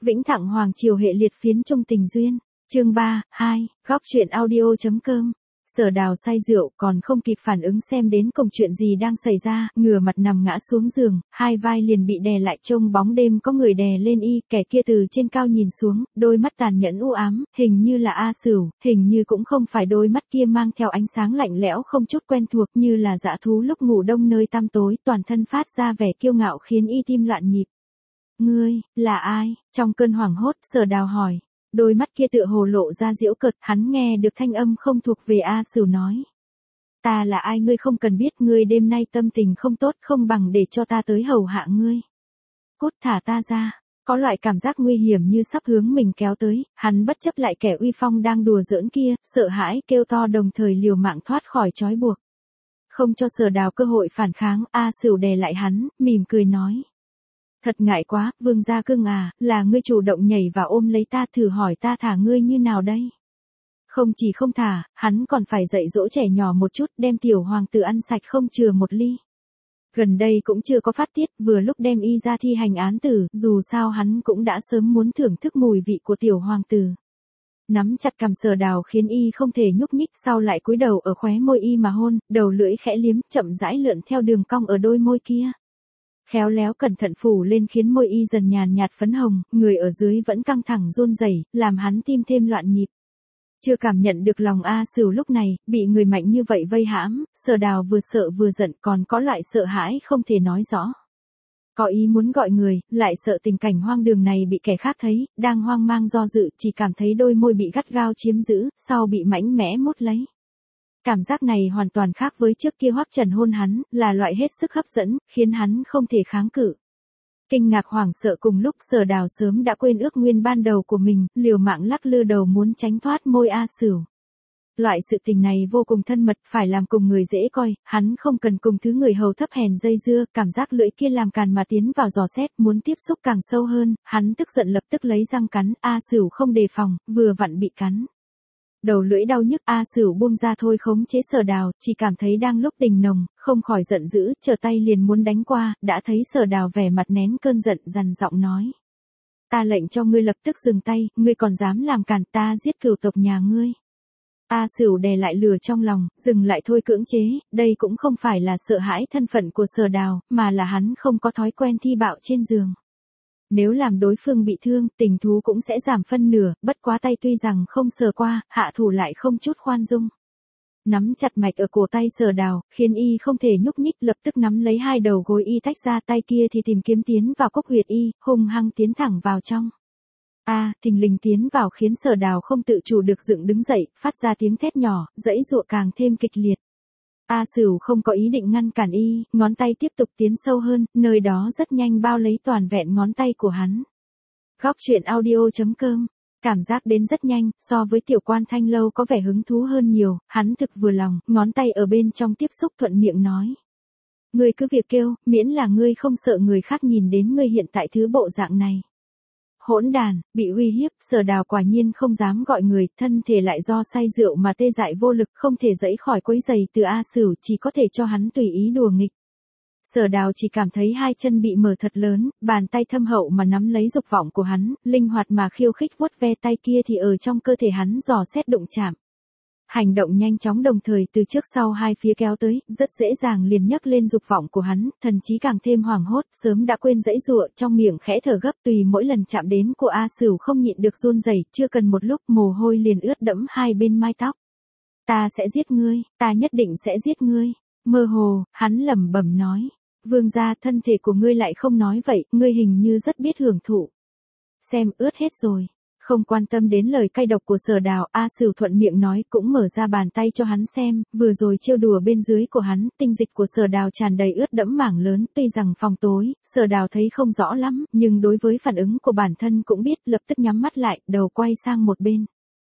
Vĩnh Thặng Hoàng Triều hệ liệt phiến trung tình duyên. Chương 3, 2, góc truyện audio.com. Sở Đào say rượu còn không kịp phản ứng xem đến cùng chuyện gì đang xảy ra, ngửa mặt nằm ngã xuống giường, hai vai liền bị đè lại, trông bóng đêm có người đè lên y, kẻ kia từ trên cao nhìn xuống, đôi mắt tàn nhẫn u ám, hình như là A Sửu, hình như cũng không phải đôi mắt kia mang theo ánh sáng lạnh lẽo không chút quen thuộc, như là dã thú lúc ngủ đông nơi tăm tối, toàn thân phát ra vẻ kiêu ngạo khiến y tim loạn nhịp. Ngươi, là ai? Trong cơn hoảng hốt, Sở Đào hỏi. Đôi mắt kia tựa hồ lộ ra giễu cợt, hắn nghe được thanh âm không thuộc về A Sửu nói. Ta là ai ngươi không cần biết, ngươi đêm nay tâm tình không tốt, không bằng để cho ta tới hầu hạ ngươi. Cút, thả ta ra. Có loại cảm giác nguy hiểm như sắp hướng mình kéo tới, hắn bất chấp lại kẻ uy phong đang đùa giỡn kia, sợ hãi kêu to đồng thời liều mạng thoát khỏi trói buộc. Không cho Sở Đào cơ hội phản kháng, A Sửu đè lại hắn, mỉm cười nói. Thật ngại quá, Vương gia cưng à, là ngươi chủ động nhảy vào ôm lấy ta, thử hỏi ta thả ngươi như nào đây? Không chỉ không thả, hắn còn phải dạy dỗ trẻ nhỏ một chút, đem tiểu hoàng tử ăn sạch không chừa một ly. Gần đây cũng chưa có phát tiết, vừa lúc đem y ra thi hành án tử, dù sao hắn cũng đã sớm muốn thưởng thức mùi vị của tiểu hoàng tử. Nắm chặt cằm Sở Đào khiến y không thể nhúc nhích, sau lại cúi đầu ở khóe môi y mà hôn, đầu lưỡi khẽ liếm, chậm rãi lượn theo đường cong ở đôi môi kia. Khéo léo cẩn thận phủ lên khiến môi y dần nhàn nhạt phấn hồng, người ở dưới vẫn căng thẳng run rẩy, làm hắn tim thêm loạn nhịp. Chưa cảm nhận được lòng A Sửu lúc này, bị người mạnh như vậy vây hãm, Sở Đào vừa sợ vừa giận, còn có loại sợ hãi không thể nói rõ. Có ý muốn gọi người, lại sợ tình cảnh hoang đường này bị kẻ khác thấy, đang hoang mang do dự, chỉ cảm thấy đôi môi bị gắt gao chiếm giữ, sau bị mạnh mẽ mút lấy. Cảm giác này hoàn toàn khác với trước kia Hoắc Trần hôn hắn, là loại hết sức hấp dẫn, khiến hắn không thể kháng cự. Kinh ngạc hoảng sợ cùng lúc, Sở Đào sớm đã quên ước nguyên ban đầu của mình, liều mạng lắc lư đầu muốn tránh thoát môi A Sửu. Loại sự tình này vô cùng thân mật, phải làm cùng người dễ coi, hắn không cần cùng thứ người hầu thấp hèn dây dưa, cảm giác lưỡi kia làm càn mà tiến vào dò xét, muốn tiếp xúc càng sâu hơn, hắn tức giận lập tức lấy răng cắn, A Sửu không đề phòng, vừa vặn bị cắn. Đầu lưỡi đau nhức, A Sửu buông ra thôi khống chế Sở Đào, chỉ cảm thấy đang lúc tình nồng, không khỏi giận dữ, trở tay liền muốn đánh qua, đã thấy Sở Đào vẻ mặt nén cơn giận, dằn giọng nói. Ta lệnh cho ngươi lập tức dừng tay, ngươi còn dám làm càn, ta giết cửu tộc nhà ngươi. A Sửu đè lại lửa trong lòng, dừng lại thôi cưỡng chế, đây cũng không phải là sợ hãi thân phận của Sở Đào, mà là hắn không có thói quen thi bạo trên giường. Nếu làm đối phương bị thương, tình thú cũng sẽ giảm phân nửa, bất quá tay tuy rằng không sờ qua, hạ thủ lại không chút khoan dung. Nắm chặt mạch ở cổ tay Sở Đào, khiến y không thể nhúc nhích, lập tức nắm lấy hai đầu gối y tách ra, tay kia thì tìm kiếm tiến vào cốc huyệt y, hung hăng tiến thẳng vào trong. Thình lình tiến vào khiến Sở Đào không tự chủ được dựng đứng dậy, phát ra tiếng thét nhỏ, giãy giụa càng thêm kịch liệt. A Sửu không có ý định ngăn cản y, ngón tay tiếp tục tiến sâu hơn, nơi đó rất nhanh bao lấy toàn vẹn ngón tay của hắn. Góc truyện audio.com. Cảm giác đến rất nhanh, so với Tiểu Quan Thanh Lâu có vẻ hứng thú hơn nhiều, hắn thực vừa lòng, ngón tay ở bên trong tiếp xúc thuận miệng nói. Ngươi cứ việc kêu, miễn là ngươi không sợ người khác nhìn đến ngươi hiện tại thứ bộ dạng này. Hỗn đàn, bị uy hiếp, Sở Đào quả nhiên không dám gọi người, thân thể lại do say rượu mà tê dại vô lực, không thể giãy khỏi quấy giày từ A Sửu, chỉ có thể cho hắn tùy ý đùa nghịch. Sở Đào chỉ cảm thấy hai chân bị mở thật lớn, bàn tay thâm hậu mà nắm lấy dục vọng của hắn, linh hoạt mà khiêu khích vuốt ve, tay kia thì ở trong cơ thể hắn dò xét đụng chạm. Hành động nhanh chóng đồng thời từ trước sau hai phía kéo tới, rất dễ dàng liền nhấc lên dục vọng của hắn, thần chí càng thêm hoảng hốt, sớm đã quên giãy giụa, trong miệng khẽ thở gấp, tùy mỗi lần chạm đến của A Sửu không nhịn được run rẩy, chưa cần một lúc mồ hôi liền ướt đẫm hai bên mai tóc. Ta sẽ giết ngươi, ta nhất định sẽ giết ngươi. Mơ hồ, hắn lẩm bẩm nói. Vương gia, thân thể của ngươi lại không nói vậy, ngươi hình như rất biết hưởng thụ. Xem, ướt hết rồi. Không quan tâm đến lời cay độc của Sở Đào, A Sửu thuận miệng nói, cũng mở ra bàn tay cho hắn xem, vừa rồi trêu đùa bên dưới của hắn, tinh dịch của Sở Đào tràn đầy ướt đẫm mảng lớn, tuy rằng phòng tối, Sở Đào thấy không rõ lắm, nhưng đối với phản ứng của bản thân cũng biết, lập tức nhắm mắt lại, đầu quay sang một bên.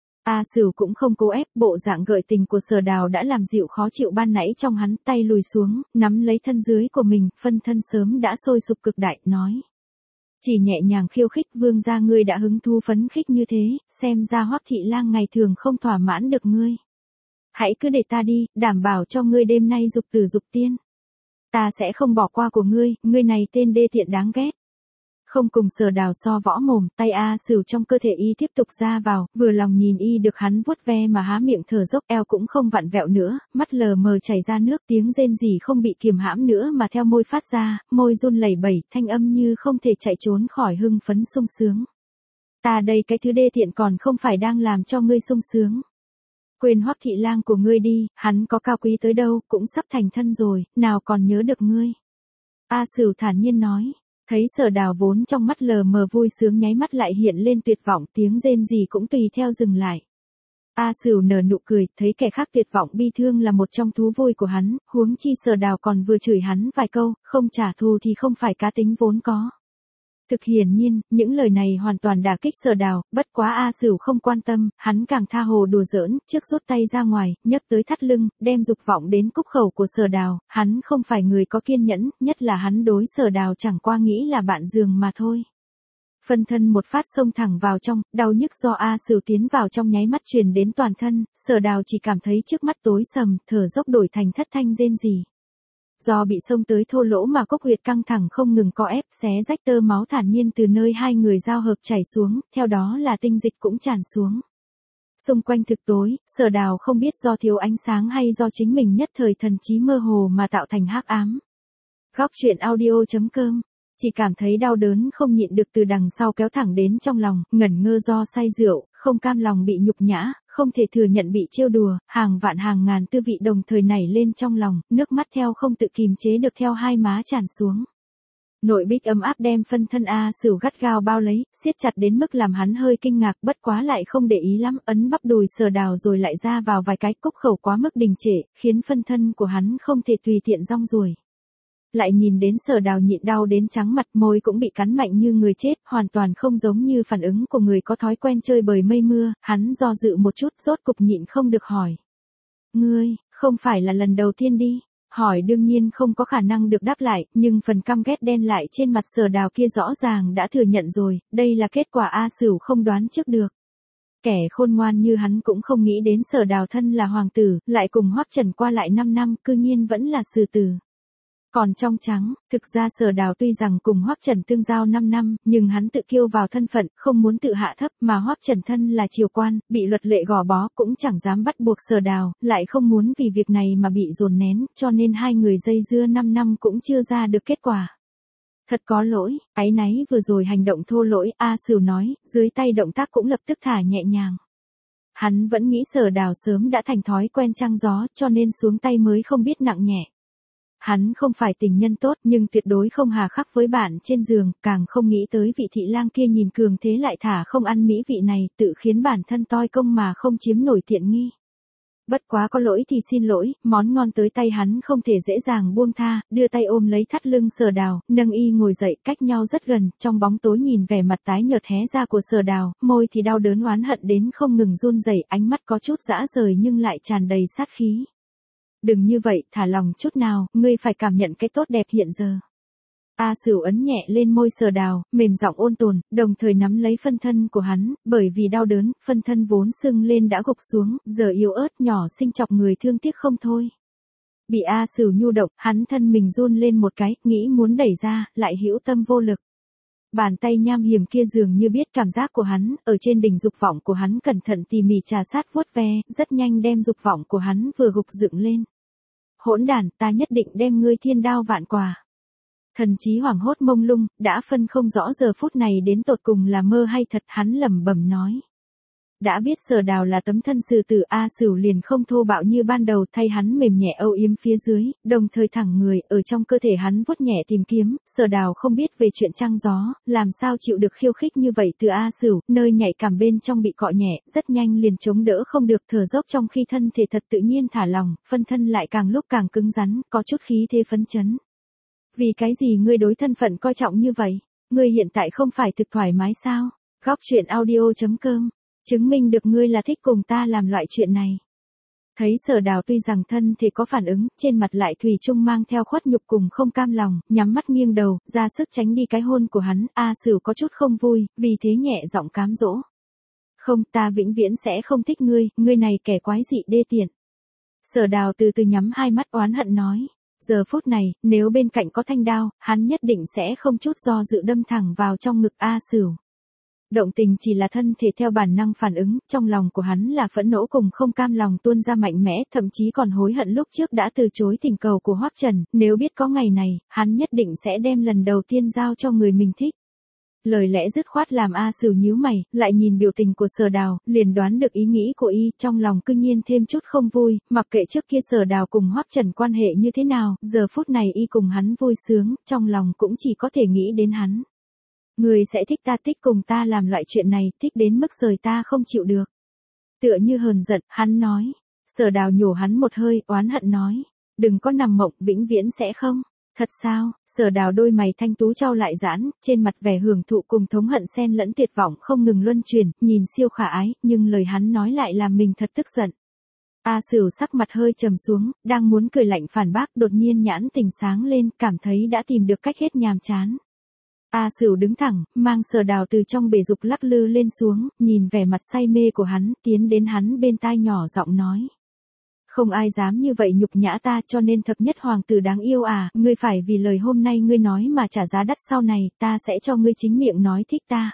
A Sửu cũng không cố ép, bộ dạng gợi tình của Sở Đào đã làm dịu khó chịu ban nãy trong hắn, tay lùi xuống, nắm lấy thân dưới của mình, phân thân sớm đã sôi sục cực đại, nói. Chỉ nhẹ nhàng khiêu khích, vương gia ngươi đã hứng thú phấn khích như thế, xem ra Hoắc thị lang ngày thường không thỏa mãn được ngươi. Hãy cứ để ta đi, đảm bảo cho ngươi đêm nay dục tử dục tiên. Ta sẽ không bỏ qua của ngươi, ngươi này tên đê tiện đáng ghét. không cùng Sở Đào so võ mồm, tay A Sửu trong cơ thể y tiếp tục ra vào, vừa lòng nhìn y được hắn vuốt ve mà há miệng thở dốc, eo cũng không vặn vẹo nữa, mắt lờ mờ chảy ra nước, tiếng rên rỉ không bị kiềm hãm nữa mà theo môi phát ra, môi run lẩy bẩy, thanh âm như không thể chạy trốn khỏi hưng phấn sung sướng. Ta đây cái thứ đê tiện còn không phải đang làm cho ngươi sung sướng. Quên Hoắc thị lang của ngươi đi, hắn có cao quý tới đâu, cũng sắp thành thân rồi, nào còn nhớ được ngươi. A Sửu thản nhiên nói, thấy Sở Đào vốn trong mắt lờ mờ vui sướng nháy mắt lại hiện lên tuyệt vọng, tiếng rên gì cũng tùy theo dừng lại. A Sửu nở nụ cười, thấy kẻ khác tuyệt vọng bi thương là một trong thú vui của hắn, huống chi Sở Đào còn vừa chửi hắn vài câu, không trả thù thì không phải cá tính vốn có. Thực hiển nhiên, những lời này hoàn toàn đả kích Sở Đào, bất quá A Sửu không quan tâm, hắn càng tha hồ đùa giỡn, trước rút tay ra ngoài, nhấc tới thắt lưng, đem dục vọng đến cúc khẩu của Sở Đào, hắn không phải người có kiên nhẫn, nhất là hắn đối Sở Đào chẳng qua nghĩ là bạn giường mà thôi. Phân thân một phát xông thẳng vào trong, đau nhức do A Sửu tiến vào trong nháy mắt truyền đến toàn thân, Sở Đào chỉ cảm thấy trước mắt tối sầm, thở dốc đổi thành thất thanh rên rỉ. Do bị xông tới thô lỗ mà cốc huyệt căng thẳng không ngừng co ép, xé rách tơ máu thản nhiên từ nơi hai người giao hợp chảy xuống, theo đó là tinh dịch cũng tràn xuống. Xung quanh thực tối, Sở Đào không biết do thiếu ánh sáng hay do chính mình nhất thời thần trí mơ hồ mà tạo thành hắc ám. Góc truyện audio.com, chỉ cảm thấy đau đớn không nhịn được từ đằng sau kéo thẳng đến trong lòng, ngẩn ngơ do say rượu, không cam lòng bị nhục nhã, không thể thừa nhận bị trêu đùa, hàng vạn hàng ngàn tư vị đồng thời nảy lên trong lòng, nước mắt theo không tự kìm chế được theo hai má tràn xuống. Nội bích ấm áp đem phân thân A Sửu gắt gao bao lấy, siết chặt đến mức làm hắn hơi kinh ngạc, bất quá lại không để ý lắm, ấn bắp đùi Sở Đào rồi lại ra vào vài cái, cúc khẩu quá mức đình trệ, khiến phân thân của hắn không thể tùy tiện rong ruổi. Lại nhìn đến Sở Đào nhịn đau đến trắng mặt, môi cũng bị cắn mạnh như người chết, hoàn toàn không giống như phản ứng của người có thói quen chơi bời mây mưa, hắn do dự một chút, rốt cục nhịn không được hỏi. Ngươi, không phải là lần đầu tiên đi? Hỏi đương nhiên không có khả năng được đáp lại, nhưng phần căm ghét đen lại trên mặt Sở Đào kia rõ ràng đã thừa nhận rồi, đây là kết quả A Sửu không đoán trước được. Kẻ khôn ngoan như hắn cũng không nghĩ đến Sở Đào thân là hoàng tử, lại cùng Hoắc Trần qua lại 5 năm, cư nhiên vẫn là xử tử. Còn trong trắng, thực ra Sở Đào tuy rằng cùng Hoắc Trần tương giao 5 năm, nhưng hắn tự kiêu vào thân phận, không muốn tự hạ thấp, mà Hoắc Trần thân là triều quan, bị luật lệ gò bó cũng chẳng dám bắt buộc Sở Đào, lại không muốn vì việc này mà bị dồn nén, cho nên hai người dây dưa 5 năm cũng chưa ra được kết quả. Thật có lỗi, áy náy vừa rồi hành động thô lỗi, A Sửu nói, dưới tay động tác cũng lập tức thả nhẹ nhàng. Hắn vẫn nghĩ Sở Đào sớm đã thành thói quen trăng gió, cho nên xuống tay mới không biết nặng nhẹ. Hắn không phải tình nhân tốt nhưng tuyệt đối không hà khắc với bạn trên giường, càng không nghĩ tới vị thị lang kia nhìn cường thế lại thả không ăn mỹ vị này, tự khiến bản thân toi công mà không chiếm nổi tiện nghi. Bất quá có lỗi thì xin lỗi, món ngon tới tay hắn không thể dễ dàng buông tha, đưa tay ôm lấy thắt lưng Sở Đào, nâng y ngồi dậy, cách nhau rất gần, trong bóng tối nhìn vẻ mặt tái nhợt hé ra của Sở Đào, môi thì đau đớn oán hận đến không ngừng run rẩy, ánh mắt có chút dã rời nhưng lại tràn đầy sát khí. Đừng như vậy, thả lòng chút nào, ngươi phải cảm nhận cái tốt đẹp hiện giờ. A Sửu ấn nhẹ lên môi Sở Đào, mềm giọng ôn tồn, đồng thời nắm lấy phân thân của hắn, bởi vì đau đớn, phân thân vốn sưng lên đã gục xuống, giờ yếu ớt nhỏ xinh chọc người thương tiếc không thôi. Bị A Sửu nhu động, hắn thân mình run lên một cái, nghĩ muốn đẩy ra, lại hữu tâm vô lực. Bàn tay nham hiểm kia dường như biết cảm giác của hắn, ở trên đỉnh dục vọng của hắn cẩn thận tỉ mỉ trà sát vuốt ve, rất nhanh đem dục vọng của hắn vừa gục dựng lên. Hỗn đản, ta nhất định đem ngươi thiên đao vạn quả. Thần trí hoảng hốt mông lung, đã phân không rõ giờ phút này đến tột cùng là mơ hay thật, hắn lẩm bẩm nói. Đã biết Sở Đào là tấm thân xử tử, A Sửu liền không thô bạo như ban đầu, thay hắn mềm nhẹ âu yếm phía dưới, đồng thời thẳng người, ở trong cơ thể hắn vuốt nhẹ tìm kiếm, Sở Đào không biết về chuyện trăng gió, làm sao chịu được khiêu khích như vậy từ A Sửu, nơi nhạy cảm bên trong bị cọ nhẹ, rất nhanh liền chống đỡ không được, thở dốc trong khi thân thể thật tự nhiên thả lỏng, phân thân lại càng lúc càng cứng rắn, có chút khí thế phấn chấn. Vì cái gì ngươi đối thân phận coi trọng như vậy? Ngươi hiện tại không phải thực thoải mái sao? Góc truyện audio.com, chứng minh được ngươi là thích cùng ta làm loại chuyện này. Thấy Sở Đào tuy rằng thân thể có phản ứng, trên mặt lại thủy chung mang theo khuất nhục cùng không cam lòng, nhắm mắt nghiêng đầu, ra sức tránh đi cái hôn của hắn, A Sửu có chút không vui, vì thế nhẹ giọng cám dỗ. Không, ta vĩnh viễn sẽ không thích ngươi, ngươi này kẻ quái dị đê tiện. Sở Đào từ từ nhắm hai mắt oán hận nói. Giờ phút này, nếu bên cạnh có thanh đao, hắn nhất định sẽ không chút do dự đâm thẳng vào trong ngực A Sửu. Động tình chỉ là thân thể theo bản năng phản ứng, trong lòng của hắn là phẫn nộ cùng không cam lòng tuôn ra mạnh mẽ, thậm chí còn hối hận lúc trước đã từ chối thỉnh cầu của Hoắc Trần, nếu biết có ngày này, hắn nhất định sẽ đem lần đầu tiên giao cho người mình thích. Lời lẽ dứt khoát làm A Sửu nhíu mày, lại nhìn biểu tình của Sở Đào, liền đoán được ý nghĩ của y, trong lòng cương nhiên thêm chút không vui, mặc kệ trước kia Sở Đào cùng Hoắc Trần quan hệ như thế nào, giờ phút này y cùng hắn vui sướng, trong lòng cũng chỉ có thể nghĩ đến hắn. Người sẽ thích ta, thích cùng ta làm loại chuyện này, thích đến mức rời ta không chịu được. Tựa như hờn giận, hắn nói. Sở Đào nhổ hắn một hơi, oán hận nói. Đừng có nằm mộng, vĩnh viễn sẽ không. Thật sao? Sở Đào đôi mày thanh tú trao lại giãn, trên mặt vẻ hưởng thụ cùng thống hận xen lẫn tuyệt vọng không ngừng luân chuyển, nhìn siêu khả ái, nhưng lời hắn nói lại làm mình thật tức giận. A Sửu sắc mặt hơi trầm xuống, đang muốn cười lạnh phản bác, đột nhiên nhãn tình sáng lên, cảm thấy đã tìm được cách hết nhàm chán. A Sửu đứng thẳng, mang Sở Đào từ trong bể dục lắc lư lên xuống, nhìn vẻ mặt say mê của hắn, tiến đến hắn bên tai nhỏ giọng nói. Không ai dám như vậy nhục nhã ta, cho nên thập nhất hoàng tử đáng yêu à, ngươi phải vì lời hôm nay ngươi nói mà trả giá đắt, sau này, ta sẽ cho ngươi chính miệng nói thích ta.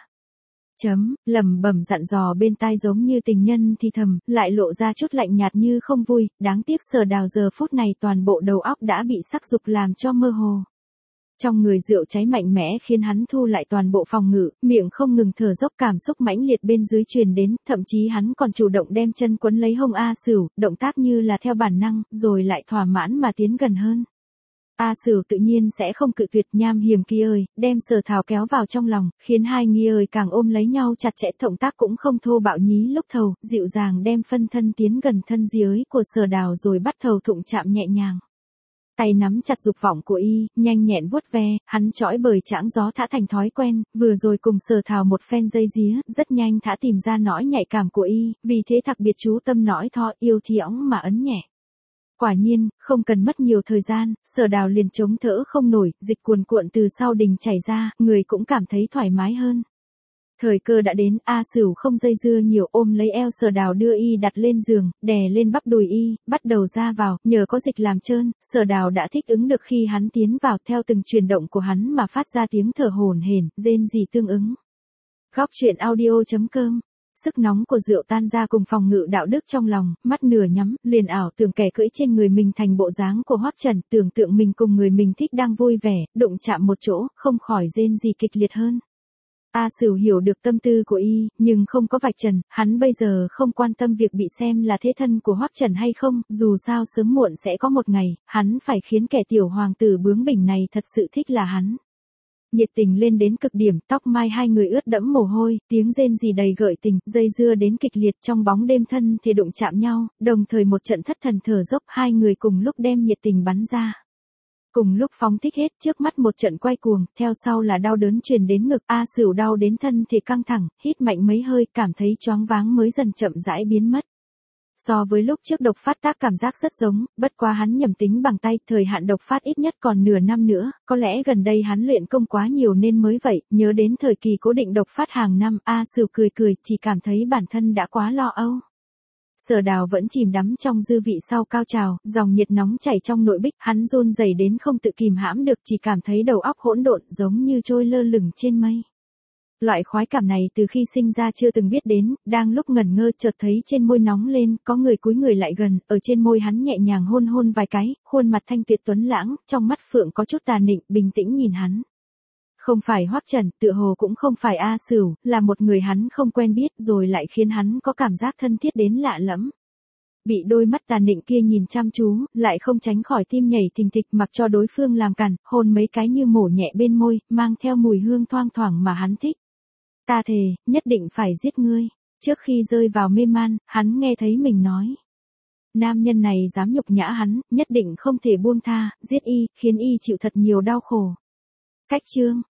Lẩm bẩm dặn dò bên tai giống như tình nhân thì thầm, lại lộ ra chút lạnh nhạt như không vui, đáng tiếc Sở Đào giờ phút này toàn bộ đầu óc đã bị sắc dục làm cho mơ hồ. Trong người rượu cháy mạnh mẽ khiến hắn thu lại toàn bộ phòng ngự, miệng không ngừng thở dốc, cảm xúc mãnh liệt bên dưới truyền đến, thậm chí hắn còn chủ động đem chân quấn lấy hông A Sửu, động tác như là theo bản năng, rồi lại thỏa mãn mà tiến gần hơn. A Sửu tự nhiên sẽ không cự tuyệt, nham hiểm kia ơi, đem Sở Thảo kéo vào trong lòng, khiến hai nghi ơi càng ôm lấy nhau chặt chẽ, động tác cũng không thô bạo nhí lúc thầu, dịu dàng đem phân thân tiến gần thân dưới của Sở Đào rồi bắt đầu thụng chạm nhẹ nhàng. Tay nắm chặt dục vọng của y, nhanh nhẹn vuốt ve, hắn chõi bời chãng gió thả thành thói quen, vừa rồi cùng Sở Thảo một phen dây día, rất nhanh thả tìm ra nỗi nhạy cảm của y, vì thế đặc biệt chú tâm nỗi tho yêu thì óng mà ấn nhẹ. Quả nhiên, không cần mất nhiều thời gian, Sở Đào liền chống thở không nổi, dịch cuồn cuộn từ sau đình chảy ra, người cũng cảm thấy thoải mái hơn. Thời cơ đã đến, A Sửu không dây dưa nhiều, ôm lấy eo Sở Đào đưa y đặt lên giường, đè lên bắp đùi y, bắt đầu ra vào, nhờ có dịch làm trơn, Sở Đào đã thích ứng được khi hắn tiến vào, theo từng chuyển động của hắn mà phát ra tiếng thở hổn hển, rên rỉ tương ứng. Góc truyện audio.com. Sức nóng của rượu tan ra cùng phòng ngự đạo đức trong lòng, mắt nửa nhắm, liền ảo tưởng kẻ cưỡi trên người mình thành bộ dáng của Hoắc Trần, tưởng tượng mình cùng người mình thích đang vui vẻ, đụng chạm một chỗ, không khỏi rên rỉ kịch liệt hơn. A Sửu hiểu được tâm tư của y, nhưng không có vạch trần, hắn bây giờ không quan tâm việc bị xem là thế thân của Hoắc Trần hay không, dù sao sớm muộn sẽ có một ngày, hắn phải khiến kẻ tiểu hoàng tử bướng bỉnh này thật sự thích là hắn. Nhiệt tình lên đến cực điểm, tóc mai hai người ướt đẫm mồ hôi, tiếng rên rỉ đầy gợi tình, dây dưa đến kịch liệt trong bóng đêm, thân thì đụng chạm nhau, đồng thời một trận thất thần thở dốc, hai người cùng lúc đem nhiệt tình bắn ra. Cùng lúc phóng thích hết, trước mắt một trận quay cuồng, theo sau là đau đớn truyền đến ngực, A Sửu đau đến thân thể căng thẳng, hít mạnh mấy hơi, cảm thấy choáng váng mới dần chậm rãi biến mất. So với lúc trước độc phát tác cảm giác rất giống, bất quá hắn nhầm tính bằng tay, thời hạn độc phát ít nhất còn nửa năm nữa, có lẽ gần đây hắn luyện công quá nhiều nên mới vậy, nhớ đến thời kỳ cố định độc phát hàng năm, A Sửu cười cười, chỉ cảm thấy bản thân đã quá lo âu. Sở Đào vẫn chìm đắm trong dư vị sau cao trào, dòng nhiệt nóng chảy trong nội bích, hắn run rẩy đến không tự kìm hãm được, chỉ cảm thấy đầu óc hỗn độn, giống như trôi lơ lửng trên mây. Loại khoái cảm này từ khi sinh ra chưa từng biết đến, đang lúc ngẩn ngơ chợt thấy trên môi nóng lên, có người cúi người lại gần, ở trên môi hắn nhẹ nhàng hôn hôn vài cái, khuôn mặt thanh tuyệt tuấn lãng, trong mắt phượng có chút tà nịnh, bình tĩnh nhìn hắn. Không phải Hoắc Trần, tựa hồ cũng không phải A Sửu, là một người hắn không quen biết, rồi lại khiến hắn có cảm giác thân thiết đến lạ lẫm. Bị đôi mắt tà nịnh kia nhìn chăm chú, lại không tránh khỏi tim nhảy thình thịch, mặc cho đối phương làm cản, hôn mấy cái như mổ nhẹ bên môi, mang theo mùi hương thoang thoảng mà hắn thích. Ta thề, nhất định phải giết ngươi. Trước khi rơi vào mê man, hắn nghe thấy mình nói. Nam nhân này dám nhục nhã hắn, nhất định không thể buông tha, giết y, khiến y chịu thật nhiều đau khổ. Cách chương.